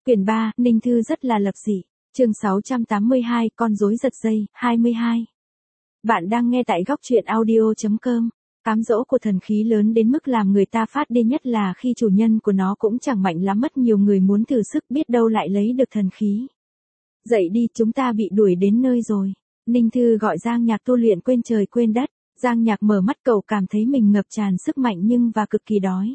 Quyển 3, Ninh Thư rất là lập dị. Chương 682, con rối giật dây, 22. Bạn đang nghe tại góc truyện audio.com. Cám dỗ của thần khí lớn đến mức làm người ta phát điên, nhất là khi chủ nhân của nó cũng chẳng mạnh lắm, mất nhiều người muốn thử sức biết đâu lại lấy được thần khí. Dậy đi, chúng ta bị đuổi đến nơi rồi. Ninh Thư gọi Giang Nhạc tu luyện quên trời quên đất. Giang Nhạc mở mắt, cậu cảm thấy mình ngập tràn sức mạnh nhưng và cực kỳ đói.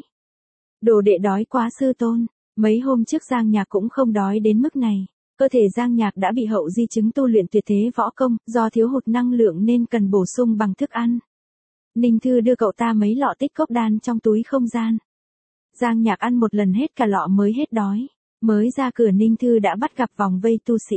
Đồ đệ đói quá sư tôn. Mấy hôm trước Giang Nhạc cũng không đói đến mức này. Cơ thể Giang Nhạc đã bị hậu di chứng tu luyện tuyệt thế võ công, do thiếu hụt năng lượng nên cần bổ sung bằng thức ăn. Ninh Thư đưa cậu ta mấy lọ tích cốc đan trong túi không gian. Giang Nhạc ăn một lần hết cả lọ mới hết đói. Mới ra cửa Ninh Thư đã bắt gặp vòng vây tu sĩ.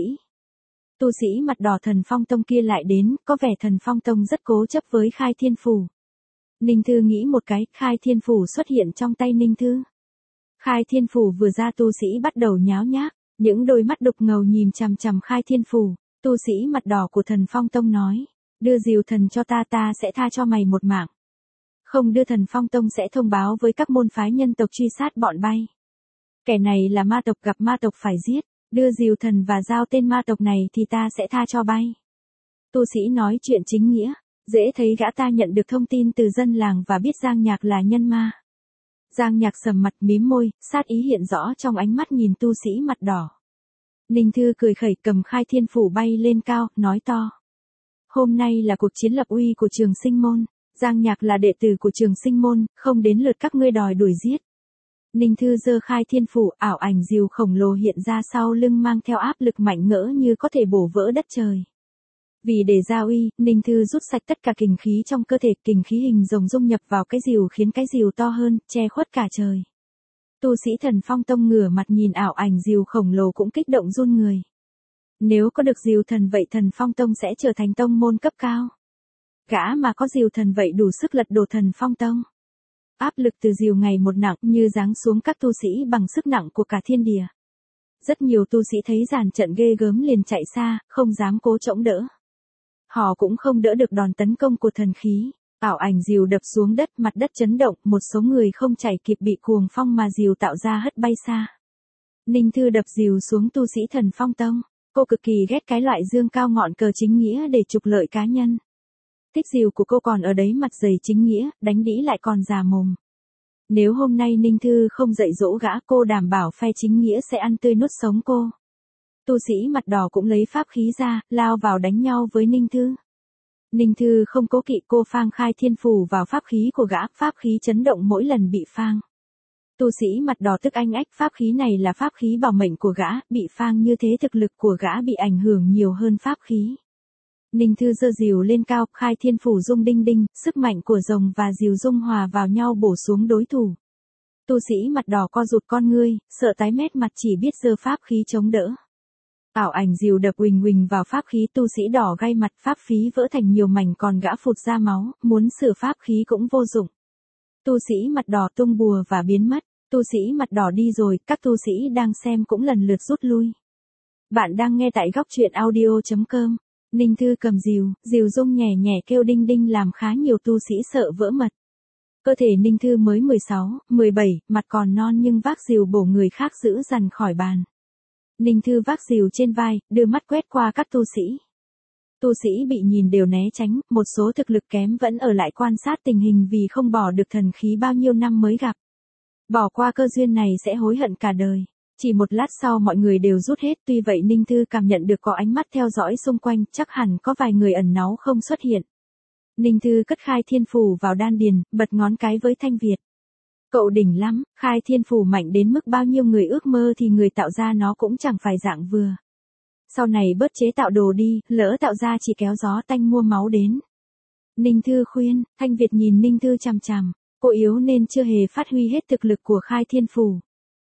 Tu sĩ mặt đỏ Thần Phong Tông kia lại đến, có vẻ Thần Phong Tông rất cố chấp với Khai Thiên Phủ. Ninh Thư nghĩ một cái, Khai Thiên Phủ xuất hiện trong tay Ninh Thư. Khai Thiên Phủ vừa ra tu sĩ bắt đầu nháo nhác, những đôi mắt đục ngầu nhìn chằm chằm Khai Thiên Phủ. Tu sĩ mặt đỏ của Thần Phong Tông nói, đưa Diều Thần cho ta sẽ tha cho mày một mạng. Không đưa Thần Phong Tông sẽ thông báo với các môn phái nhân tộc truy sát bọn bay. Kẻ này là ma tộc, gặp ma tộc phải giết, đưa Diều Thần và giao tên ma tộc này thì ta sẽ tha cho bay. Tu sĩ nói chuyện chính nghĩa, dễ thấy gã ta nhận được thông tin từ dân làng và biết Giang Nhạc là nhân ma. Giang Nhạc sầm mặt mím môi, sát ý hiện rõ trong ánh mắt nhìn tu sĩ mặt đỏ. Ninh Thư cười khẩy cầm Khai Thiên Phủ bay lên cao, nói to. Hôm nay là cuộc chiến lập uy của Trường Sinh Môn. Giang Nhạc là đệ tử của Trường Sinh Môn, không đến lượt các ngươi đòi đuổi giết. Ninh Thư giơ Khai Thiên Phủ, ảo ảnh diều khổng lồ hiện ra sau lưng mang theo áp lực mạnh ngỡ như có thể bổ vỡ đất trời. Vì để ra uy, Ninh Thư rút sạch tất cả kình khí trong cơ thể, kình khí hình rồng dung nhập vào cái diều khiến cái diều to hơn, che khuất cả trời. Tu sĩ Thần Phong Tông ngửa mặt nhìn ảo ảnh diều khổng lồ cũng kích động run người. Nếu có được diều thần vậy Thần Phong Tông sẽ trở thành tông môn cấp cao. Gã mà có diều thần vậy đủ sức lật đổ Thần Phong Tông. Áp lực từ diều ngày một nặng như giáng xuống các tu sĩ bằng sức nặng của cả thiên địa. Rất nhiều tu sĩ thấy dàn trận ghê gớm liền chạy xa, không dám cố chống đỡ. Họ cũng không đỡ được đòn tấn công của thần khí. Ảo ảnh diều đập xuống đất, mặt đất chấn động, một số người không chạy kịp bị cuồng phong mà diều tạo ra hất bay xa. Ninh Thư đập diều xuống tu sĩ Thần Phong Tông. Cô cực kỳ ghét cái loại dương cao ngọn cờ chính nghĩa để trục lợi cá nhân. Thích diều của cô còn ở đấy mặt dày chính nghĩa, đánh đĩ lại còn già mồm. Nếu hôm nay Ninh Thư không dạy dỗ gã, cô đảm bảo phe chính nghĩa sẽ ăn tươi nuốt sống cô. Tu sĩ mặt đỏ cũng lấy pháp khí ra, lao vào đánh nhau với Ninh Thư. Ninh Thư không cố kỵ, cô phang Khai Thiên Phủ vào pháp khí của gã, pháp khí chấn động mỗi lần bị phang. Tu sĩ mặt đỏ tức anh ách, pháp khí này là pháp khí bảo mệnh của gã, bị phang như thế thực lực của gã bị ảnh hưởng nhiều hơn pháp khí. Ninh Thư giơ diều lên cao, Khai Thiên Phủ rung đinh đinh, sức mạnh của rồng và diều dung hòa vào nhau bổ xuống đối thủ. Tu sĩ mặt đỏ co rụt con ngươi, sợ tái mét mặt chỉ biết giơ pháp khí chống đỡ. Ảo ảnh diều đập uỳnh uỳnh vào pháp khí, tu sĩ đỏ gay mặt, pháp khí vỡ thành nhiều mảnh còn gã phụt ra máu, muốn sửa pháp khí cũng vô dụng. Tu sĩ mặt đỏ tung bùa và biến mất, tu sĩ mặt đỏ đi rồi, các tu sĩ đang xem cũng lần lượt rút lui. Bạn đang nghe tại góc truyện audio.com. Ninh Thư cầm diều rung nhẹ nhẹ kêu đinh đinh làm khá nhiều tu sĩ sợ vỡ mật. Cơ thể Ninh Thư mới 16, 17, mặt còn non nhưng vác diều bổ người khác giữ dằn khỏi bàn. Ninh Thư vác diều trên vai, đưa mắt quét qua các tu sĩ. Tu sĩ bị nhìn đều né tránh, một số thực lực kém vẫn ở lại quan sát tình hình vì không bỏ được thần khí bao nhiêu năm mới gặp. Bỏ qua cơ duyên này sẽ hối hận cả đời. Chỉ một lát sau mọi người đều rút hết, tuy vậy Ninh Thư cảm nhận được có ánh mắt theo dõi xung quanh, chắc hẳn có vài người ẩn náu không xuất hiện. Ninh Thư cất Khai Thiên Phủ vào đan điền, bật ngón cái với Thanh Việt. Cậu đỉnh lắm, Khai Thiên Phủ mạnh đến mức bao nhiêu người ước mơ thì người tạo ra nó cũng chẳng phải dạng vừa. Sau này bớt chế tạo đồ đi, lỡ tạo ra chỉ kéo gió tanh mua máu đến. Ninh Thư khuyên, Thanh Việt nhìn Ninh Thư chằm chằm, cô yếu nên chưa hề phát huy hết thực lực của Khai Thiên Phủ.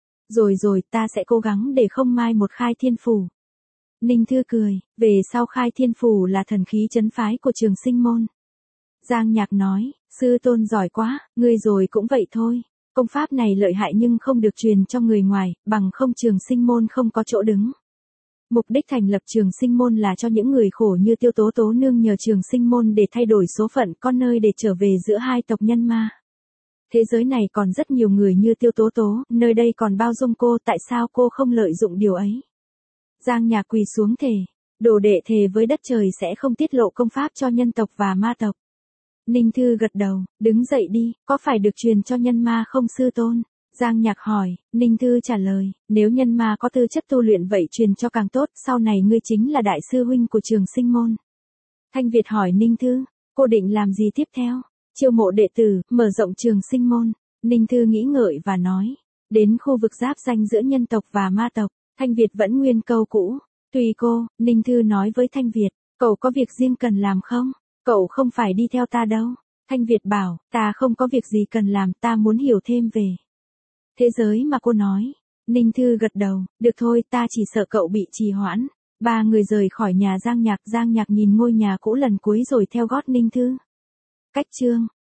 Rồi, ta sẽ cố gắng để không mai một Khai Thiên Phủ. Ninh Thư cười, về sau Khai Thiên Phủ là thần khí trấn phái của Trường Sinh Môn. Giang Nhạc nói, sư tôn giỏi quá, ngươi rồi cũng vậy thôi. Công pháp này lợi hại nhưng không được truyền cho người ngoài, bằng không Trường Sinh Môn không có chỗ đứng. Mục đích thành lập Trường Sinh Môn là cho những người khổ như Tiêu Tố Tố nương nhờ Trường Sinh Môn để thay đổi số phận, có nơi để trở về giữa hai tộc nhân ma. Thế giới này còn rất nhiều người như Tiêu Tố Tố, nơi đây còn bao dung cô, tại sao cô không lợi dụng điều ấy? Giang Nhạc quỳ xuống thề, đồ đệ thề với đất trời sẽ không tiết lộ công pháp cho nhân tộc và ma tộc. Ninh Thư gật đầu, đứng dậy đi, có phải được truyền cho nhân ma không sư tôn? Giang Nhạc hỏi, Ninh Thư trả lời, nếu nhân ma có tư chất tu luyện vậy truyền cho càng tốt, sau này ngươi chính là đại sư huynh của Trường Sinh môn. Thanh Việt hỏi Ninh Thư, cô định làm gì tiếp theo? Chiêu mộ đệ tử, mở rộng Trường Sinh môn. Ninh Thư nghĩ ngợi và nói, đến khu vực giáp ranh giữa nhân tộc và ma tộc. Thanh Việt vẫn nguyên câu cũ, tùy cô. Ninh Thư nói với Thanh Việt, cậu có việc riêng cần làm không? Cậu không phải đi theo ta đâu. Thanh Việt bảo, ta không có việc gì cần làm, ta muốn hiểu thêm về thế giới mà cô nói. Ninh Thư gật đầu, được thôi, ta chỉ sợ cậu bị trì hoãn. Ba người rời khỏi nhà Giang Nhạc nhìn ngôi nhà cũ lần cuối rồi theo gót Ninh Thư. Cách chương